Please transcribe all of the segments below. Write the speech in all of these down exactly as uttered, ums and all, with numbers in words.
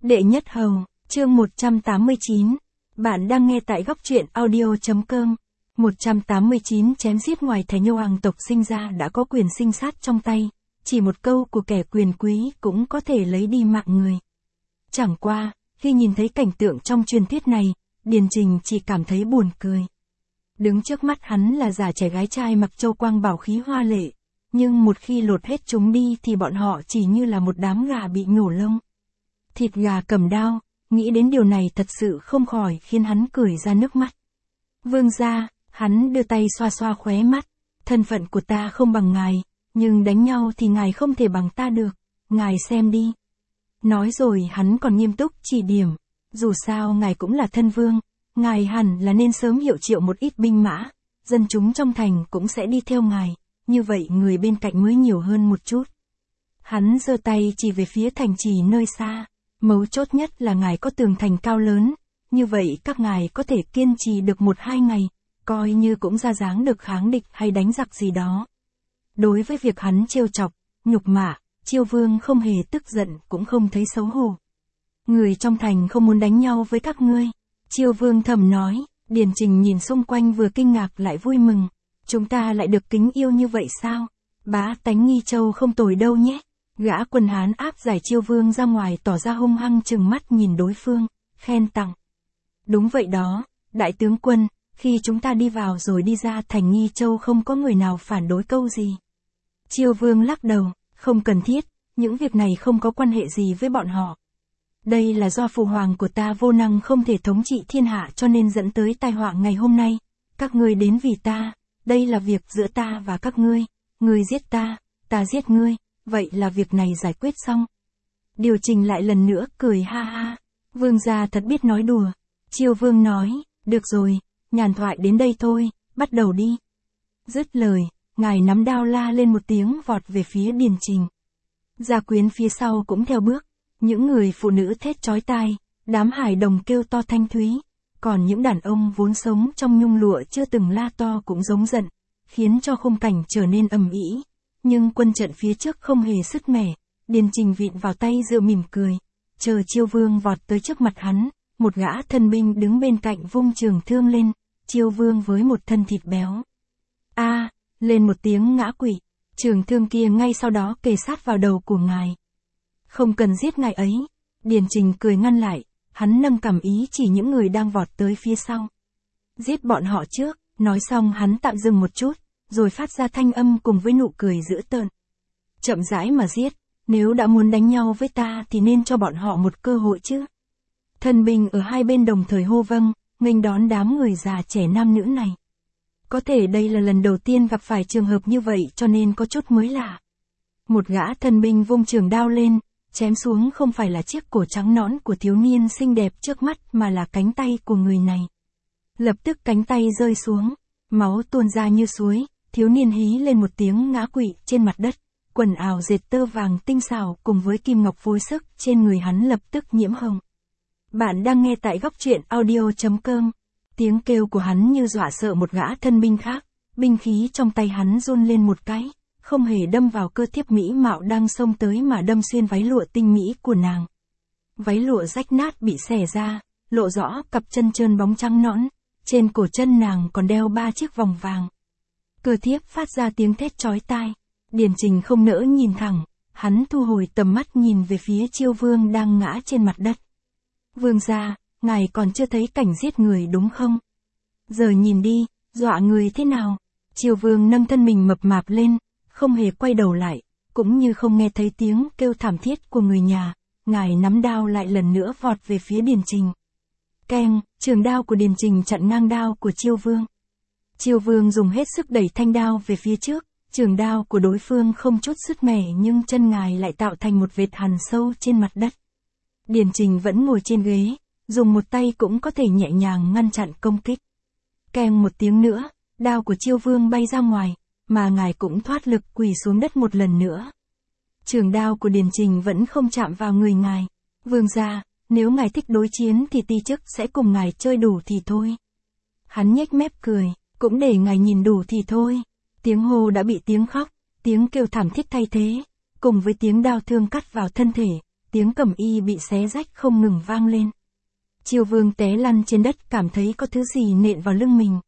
Đệ nhất hầu, chương một trăm tám mươi chín. Bạn đang nghe tại góc truyện audio.com. một trăm tám mươi chín Chém giết ngoài Thái Nhô hoàng tộc sinh ra đã có quyền sinh sát trong tay, chỉ một câu của kẻ quyền quý cũng có thể lấy đi mạng người. Chẳng qua, khi nhìn thấy cảnh tượng trong truyền thuyết này, Điền Trình chỉ cảm thấy buồn cười. Đứng trước mắt hắn là già trẻ gái trai mặc châu quang bảo khí hoa lệ, nhưng một khi lột hết chúng đi thì bọn họ chỉ như là một đám gà bị nhổ lông. Thịt gà cầm đao, nghĩ đến điều này thật sự không khỏi khiến hắn cười ra nước mắt. Vương gia, hắn đưa tay xoa xoa khóe mắt, thân phận của ta không bằng ngài, nhưng đánh nhau thì ngài không thể bằng ta được, ngài xem đi. Nói rồi hắn còn nghiêm túc chỉ điểm, dù sao ngài cũng là thân vương, ngài hẳn là nên sớm hiệu triệu một ít binh mã, dân chúng trong thành cũng sẽ đi theo ngài, như vậy người bên cạnh mới nhiều hơn một chút. Hắn giơ tay chỉ về phía thành trì nơi xa, mấu chốt nhất là ngài có tường thành cao lớn, như vậy các ngài có thể kiên trì được một hai ngày, coi như cũng ra dáng được kháng địch hay đánh giặc gì đó. Đối với việc hắn trêu chọc, nhục mạ, Chiêu Vương không hề tức giận cũng không thấy xấu hổ. Người trong thành không muốn đánh nhau với các ngươi, Chiêu Vương thầm nói. Điền Trình nhìn xung quanh vừa kinh ngạc lại vui mừng, chúng ta lại được kính yêu như vậy sao? Bá tánh Nghi Châu không tồi đâu nhé. Gã quân Hán áp giải Chiêu Vương ra ngoài tỏ ra hung hăng trừng mắt nhìn đối phương, khen tặng. Đúng vậy đó, đại tướng quân, khi chúng ta đi vào rồi đi ra thành Nghi Châu không có người nào phản đối câu gì. Chiêu Vương lắc đầu, không cần thiết, những việc này không có quan hệ gì với bọn họ. Đây là do phụ hoàng của ta vô năng không thể thống trị thiên hạ cho nên dẫn tới tai họa ngày hôm nay. Các ngươi đến vì ta, đây là việc giữa ta và các ngươi, ngươi giết ta, ta giết ngươi, vậy là việc này giải quyết xong. Điều Trình lại lần nữa cười ha ha, vương gia thật biết nói đùa. Chiêu Vương nói, được rồi, nhàn thoại đến đây thôi, bắt đầu đi. Dứt lời, ngài nắm đao la lên một tiếng vọt về phía Điền Trình. Gia quyến phía sau cũng theo bước, những người phụ nữ thét chói tai, đám hải đồng kêu to thanh thúy, còn những đàn ông vốn sống trong nhung lụa chưa từng la to cũng giống giận, khiến cho khung cảnh trở nên ầm ĩ. Nhưng quân trận phía trước không hề sứt mẻ, Điền Trình vịn vào tay dựa mỉm cười, chờ Chiêu Vương vọt tới trước mặt hắn, một gã thân binh đứng bên cạnh vung trường thương lên, Chiêu Vương với một thân thịt béo. A, lên một tiếng ngã quỵ, trường thương kia ngay sau đó kề sát vào đầu của ngài. Không cần giết ngài ấy, Điền Trình cười ngăn lại, hắn nâng cằm ý chỉ những người đang vọt tới phía sau. Giết bọn họ trước, nói xong hắn tạm dừng một chút, rồi phát ra thanh âm cùng với nụ cười dữ tợn. Chậm rãi mà giết, nếu đã muốn đánh nhau với ta thì nên cho bọn họ một cơ hội chứ. Thân binh ở hai bên đồng thời hô vâng, nghênh đón đám người già trẻ nam nữ này. Có thể đây là lần đầu tiên gặp phải trường hợp như vậy cho nên có chút mới lạ. Một gã thân binh vung trường đao lên, chém xuống không phải là chiếc cổ trắng nõn của thiếu niên xinh đẹp trước mắt mà là cánh tay của người này. Lập tức cánh tay rơi xuống, máu tuôn ra như suối, thiếu niên hí lên một tiếng ngã quỵ trên mặt đất, quần áo dệt tơ vàng tinh xảo cùng với kim ngọc phối sức trên người hắn lập tức nhiễm hồng. Bạn đang nghe tại góc truyện audio.com, tiếng kêu của hắn như dọa sợ một gã thân binh khác, binh khí trong tay hắn run lên một cái, không hề đâm vào cơ thiếp mỹ mạo đang xông tới mà đâm xuyên váy lụa tinh mỹ của nàng. Váy lụa rách nát bị xẻ ra, lộ rõ cặp chân trơn bóng trắng nõn, trên cổ chân nàng còn đeo ba chiếc vòng vàng. Cơ thiếp phát ra tiếng thét chói tai, Điền Trình không nỡ nhìn thẳng, hắn thu hồi tầm mắt nhìn về phía Chiêu Vương đang ngã trên mặt đất. Vương gia, ngài còn chưa thấy cảnh giết người đúng không? Giờ nhìn đi, dọa người thế nào? Chiêu Vương nâng thân mình mập mạp lên, không hề quay đầu lại, cũng như không nghe thấy tiếng kêu thảm thiết của người nhà, ngài nắm đao lại lần nữa vọt về phía Điền Trình. Keng, trường đao của Điền Trình chặn ngang đao của Chiêu Vương. Chiêu Vương dùng hết sức đẩy thanh đao về phía trước, trường đao của đối phương không chút sứt mẻ nhưng chân ngài lại tạo thành một vệt hằn sâu trên mặt đất. Điền Trình vẫn ngồi trên ghế, dùng một tay cũng có thể nhẹ nhàng ngăn chặn công kích. Keng một tiếng nữa, đao của Chiêu Vương bay ra ngoài, mà ngài cũng thoát lực quỳ xuống đất một lần nữa. Trường đao của Điền Trình vẫn không chạm vào người ngài. Vương gia, nếu ngài thích đối chiến thì ti chức sẽ cùng ngài chơi đủ thì thôi. Hắn nhếch mép cười, cũng để ngài nhìn đủ thì thôi. Tiếng hô đã bị tiếng khóc, tiếng kêu thảm thiết thay thế, cùng với tiếng đao thương cắt vào thân thể, tiếng cẩm y bị xé rách không ngừng vang lên. Chiêu Vương té lăn trên đất, cảm thấy có thứ gì nện vào lưng mình.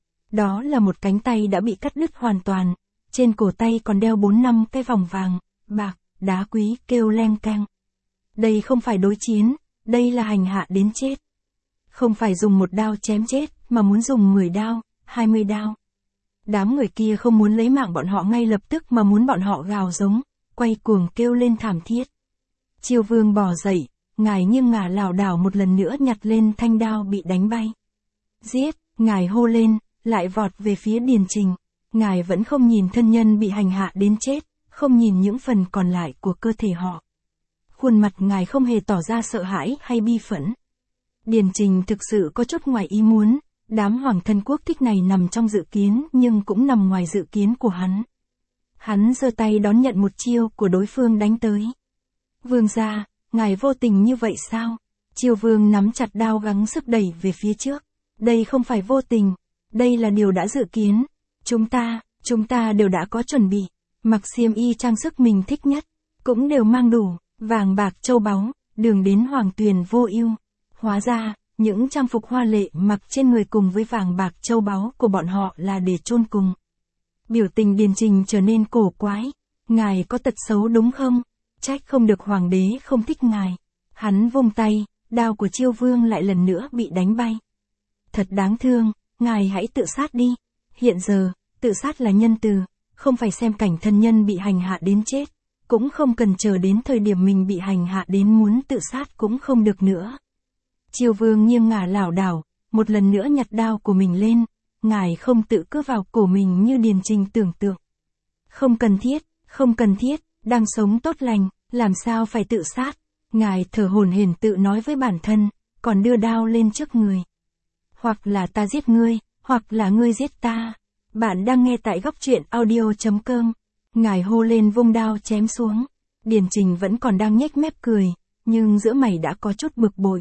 Đó là một cánh tay đã bị cắt đứt hoàn toàn, trên cổ tay còn đeo bốn năm cái vòng vàng, bạc, đá quý kêu leng keng. Đây không phải đối chiến, đây là hành hạ đến chết. Không phải dùng một đao chém chết, mà muốn dùng mười đao, hai mươi đao. Đám người kia không muốn lấy mạng bọn họ ngay lập tức mà muốn bọn họ gào giống, quay cuồng kêu lên thảm thiết. Chiêu Vương bò dậy, ngài nghiêng ngả lảo đảo một lần nữa nhặt lên thanh đao bị đánh bay. Giết, ngài hô lên, lại vọt về phía Điền Trình. Ngài vẫn không nhìn thân nhân bị hành hạ đến chết, không nhìn những phần còn lại của cơ thể họ. Khuôn mặt ngài không hề tỏ ra sợ hãi hay bi phẫn. Điền Trình thực sự có chút ngoài ý muốn, đám hoàng thân quốc thích này nằm trong dự kiến nhưng cũng nằm ngoài dự kiến của hắn. Hắn giơ tay đón nhận một chiêu của đối phương đánh tới. Vương gia, ngài vô tình như vậy sao? Chiêu Vương nắm chặt đao gắng sức đẩy về phía trước. Đây không phải vô tình, đây là điều đã dự kiến. Chúng ta, chúng ta đều đã có chuẩn bị, mặc xiêm y trang sức mình thích nhất, cũng đều mang đủ, vàng bạc châu báu, đường đến hoàng tuyền vô ưu. Hóa ra, những trang phục hoa lệ mặc trên người cùng với vàng bạc châu báu của bọn họ là để chôn cùng. Biểu tình Điền Trình trở nên cổ quái. Ngài có tật xấu đúng không? Trách không được hoàng đế không thích ngài. Hắn vung tay, đao của Chiêu Vương lại lần nữa bị đánh bay. Thật đáng thương, ngài hãy tự sát đi. Hiện giờ, tự sát là nhân từ, không phải xem cảnh thân nhân bị hành hạ đến chết, cũng không cần chờ đến thời điểm mình bị hành hạ đến muốn tự sát cũng không được nữa. Chiêu Vương nghiêng ngả lảo đảo, một lần nữa nhặt đao của mình lên, ngài không tự cướp vào cổ mình như Điền Trình tưởng tượng. Không cần thiết, không cần thiết, đang sống tốt lành, làm sao phải tự sát, ngài thở hổn hển tự nói với bản thân, còn đưa đao lên trước người. Hoặc là ta giết ngươi, hoặc là ngươi giết ta. Bạn đang nghe tại góc truyện audio chấm com. Ngài hô lên vung đao chém xuống. Điền Trình vẫn còn đang nhếch mép cười, nhưng giữa mày đã có chút bực bội.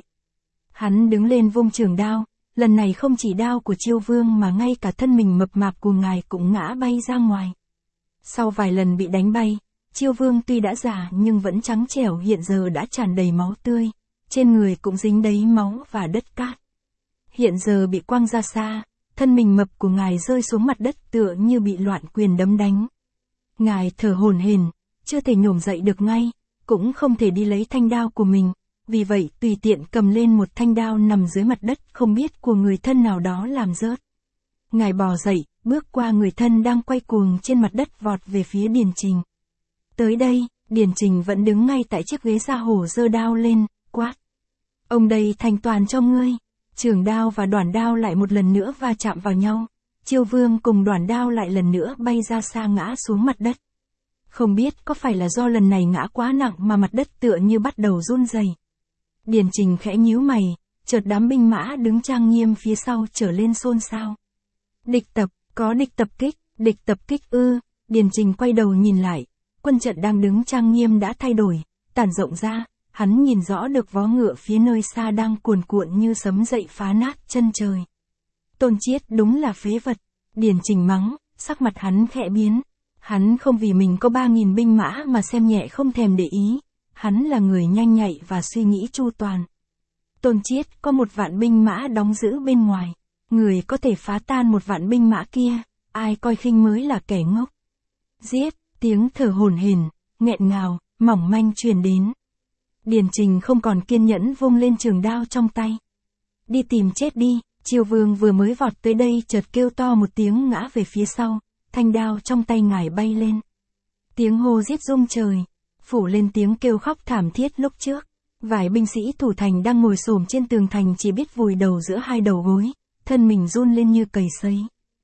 Hắn đứng lên vung trường đao, lần này không chỉ đao của Chiêu Vương mà ngay cả thân mình mập mạp của ngài cũng ngã bay ra ngoài. Sau vài lần bị đánh bay, Chiêu Vương tuy đã già nhưng vẫn trắng trẻo, hiện giờ đã tràn đầy máu tươi, trên người cũng dính đầy máu và đất cát. Hiện giờ bị quăng ra xa, thân mình mập của ngài rơi xuống mặt đất tựa như bị loạn quyền đấm đánh. Ngài thở hổn hển, chưa thể nhổm dậy được ngay, cũng không thể đi lấy thanh đao của mình, vì vậy tùy tiện cầm lên một thanh đao nằm dưới mặt đất không biết của người thân nào đó làm rớt. Ngài bò dậy, bước qua người thân đang quay cuồng trên mặt đất vọt về phía Điền Trình. Tới đây, Điền Trình vẫn đứng ngay tại chiếc ghế sa hổ giơ đao lên, quát. Ông đây thành toàn cho ngươi. Trường đao và đoản đao lại một lần nữa va chạm vào nhau. Chiêu Vương cùng đoản đao lại lần nữa bay ra xa ngã xuống mặt đất. Không biết có phải là do lần này ngã quá nặng mà mặt đất tựa như bắt đầu run rẩy. Điền Trình khẽ nhíu mày, chợt đám binh mã đứng trang nghiêm phía sau trở lên xôn xao. Địch tập, có địch tập kích, địch tập kích ư? Điền Trình quay đầu nhìn lại, quân trận đang đứng trang nghiêm đã thay đổi, tản rộng ra, hắn nhìn rõ được vó ngựa phía nơi xa đang cuồn cuộn như sấm dậy phá nát chân trời. Tôn Chiết đúng là phế vật, Điền Trình mắng, sắc mặt hắn khẽ biến. Hắn không vì mình có ba nghìn binh mã mà xem nhẹ không thèm để ý, hắn là người nhanh nhạy và suy nghĩ chu toàn. Tôn Chiết có một vạn binh mã đóng giữ bên ngoài, người có thể phá tan một vạn binh mã kia, ai coi khinh mới là kẻ ngốc. Giết, tiếng thở hổn hển, nghẹn ngào, mỏng manh truyền đến. Điền Trình không còn kiên nhẫn vung lên trường đao trong tay. Đi tìm chết đi, Chiêu Vương vừa mới vọt tới đây chợt kêu to một tiếng ngã về phía sau, thanh đao trong tay ngài bay lên. Tiếng hô giết rung trời, phủ lên tiếng kêu khóc thảm thiết lúc trước. Vài binh sĩ thủ thành đang ngồi xổm trên tường thành chỉ biết vùi đầu giữa hai đầu gối, thân mình run lên như cầy sấy.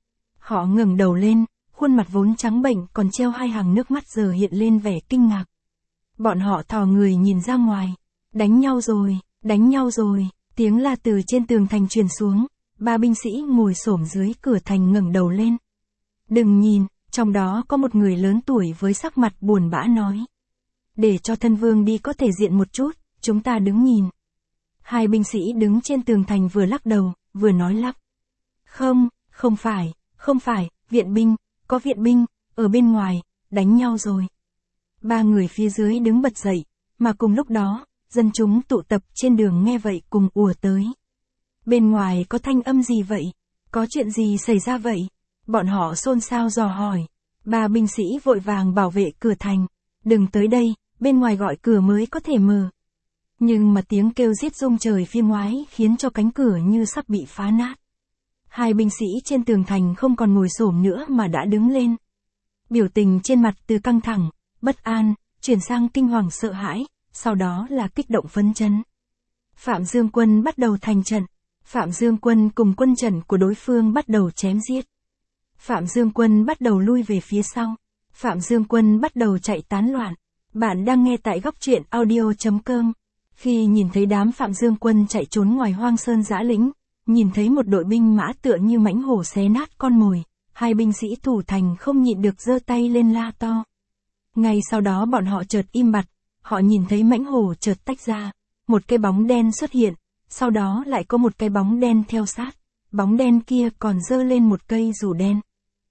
Họ ngẩng đầu lên, khuôn mặt vốn trắng bệnh còn treo hai hàng nước mắt giờ hiện lên vẻ kinh ngạc. Bọn họ thò người nhìn ra ngoài. Đánh nhau rồi, đánh nhau rồi, tiếng la từ trên tường thành truyền xuống, ba binh sĩ ngồi xổm dưới cửa thành ngẩng đầu lên. Đừng nhìn, trong đó có một người lớn tuổi với sắc mặt buồn bã nói. Để cho thân vương đi có thể diện một chút, chúng ta đứng nhìn. Hai binh sĩ đứng trên tường thành vừa lắc đầu, vừa nói lắp. Không, không phải, không phải, viện binh, có viện binh, ở bên ngoài, đánh nhau rồi. Ba người phía dưới đứng bật dậy, Mà cùng lúc đó, dân chúng tụ tập trên đường nghe vậy cùng ùa tới. Bên ngoài có thanh âm gì vậy? Có chuyện gì xảy ra vậy? Bọn họ xôn xao dò hỏi. Ba binh sĩ vội vàng bảo vệ cửa thành. Đừng tới đây, bên ngoài gọi cửa mới có thể mở. Nhưng mà tiếng kêu giết rung trời phía ngoài khiến cho cánh cửa như sắp bị phá nát. Hai binh sĩ trên tường thành không còn ngồi xổm nữa mà đã đứng lên. Biểu tình trên mặt từ căng thẳng, bất an, chuyển sang kinh hoàng sợ hãi, sau đó là kích động phấn chấn. Phạm Dương Quân bắt đầu thành trận. Phạm Dương Quân cùng quân trận của đối phương bắt đầu chém giết. Phạm Dương Quân bắt đầu lui về phía sau. Phạm Dương Quân bắt đầu chạy tán loạn. Bạn đang nghe tại góc truyện audio chấm com. Khi nhìn thấy đám Phạm Dương Quân chạy trốn ngoài hoang sơn dã lĩnh, nhìn thấy một đội binh mã tựa như mãnh hổ xé nát con mồi, hai binh sĩ thủ thành không nhịn được giơ tay lên la to. Ngay sau đó bọn họ chợt im bặt, họ nhìn thấy mãnh hổ chợt tách ra, một cái bóng đen xuất hiện, sau đó lại có một cái bóng đen theo sát, bóng đen kia còn giơ lên một cây dù đen.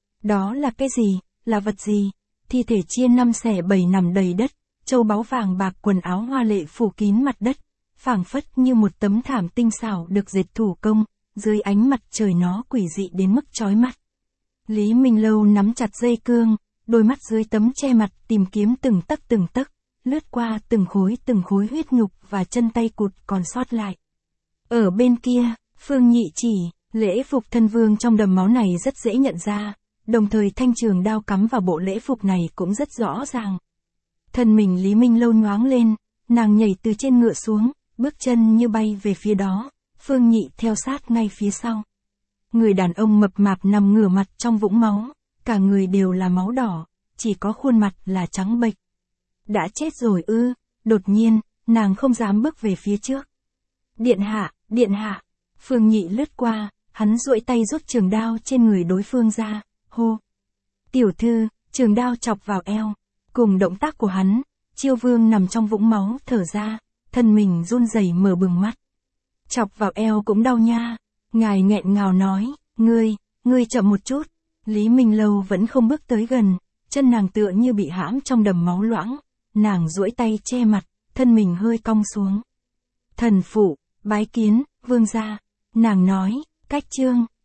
Đó là cái gì, là vật gì? Thi thể chia năm xẻ bảy nằm đầy đất, châu báu vàng bạc quần áo hoa lệ phủ kín mặt đất, phảng phất như một tấm thảm tinh xảo được dệt thủ công, dưới ánh mặt trời nó quỷ dị đến mức chói mắt. Lý Minh Lâu nắm chặt dây cương, đôi mắt dưới tấm che mặt tìm kiếm từng tấc từng tấc, lướt qua từng khối từng khối huyết nhục và chân tay cụt còn sót lại. Ở bên kia, Phương Nhị chỉ, lễ phục thân vương trong đầm máu này rất dễ nhận ra, đồng thời thanh trường đao cắm vào bộ lễ phục này cũng rất rõ ràng. Thân mình Lý Minh Lâu nhoáng lên, nàng nhảy từ trên ngựa xuống, bước chân như bay về phía đó, Phương Nhị theo sát ngay phía sau. Người đàn ông mập mạp nằm ngửa mặt trong vũng máu, cả người đều là máu đỏ, chỉ có khuôn mặt là trắng bệch. Đã chết rồi ư? Đột nhiên, nàng không dám bước về phía trước. Điện hạ, điện hạ. Phương Nhị lướt qua, hắn duỗi tay rút trường đao trên người đối phương ra, hô. Tiểu thư, trường đao chọc vào eo. Cùng động tác của hắn, Chiêu Vương nằm trong vũng máu thở ra, thân mình run rẩy mở bừng mắt. Chọc vào eo cũng đau nha. Ngài nghẹn ngào nói, ngươi, ngươi chậm một chút. Lý Minh Lâu vẫn không bước tới gần, chân nàng tựa như bị hãm trong đầm máu loãng, nàng duỗi tay che mặt, thân mình hơi cong xuống. Thần phụ, bái kiến, vương gia, nàng nói, cách trương,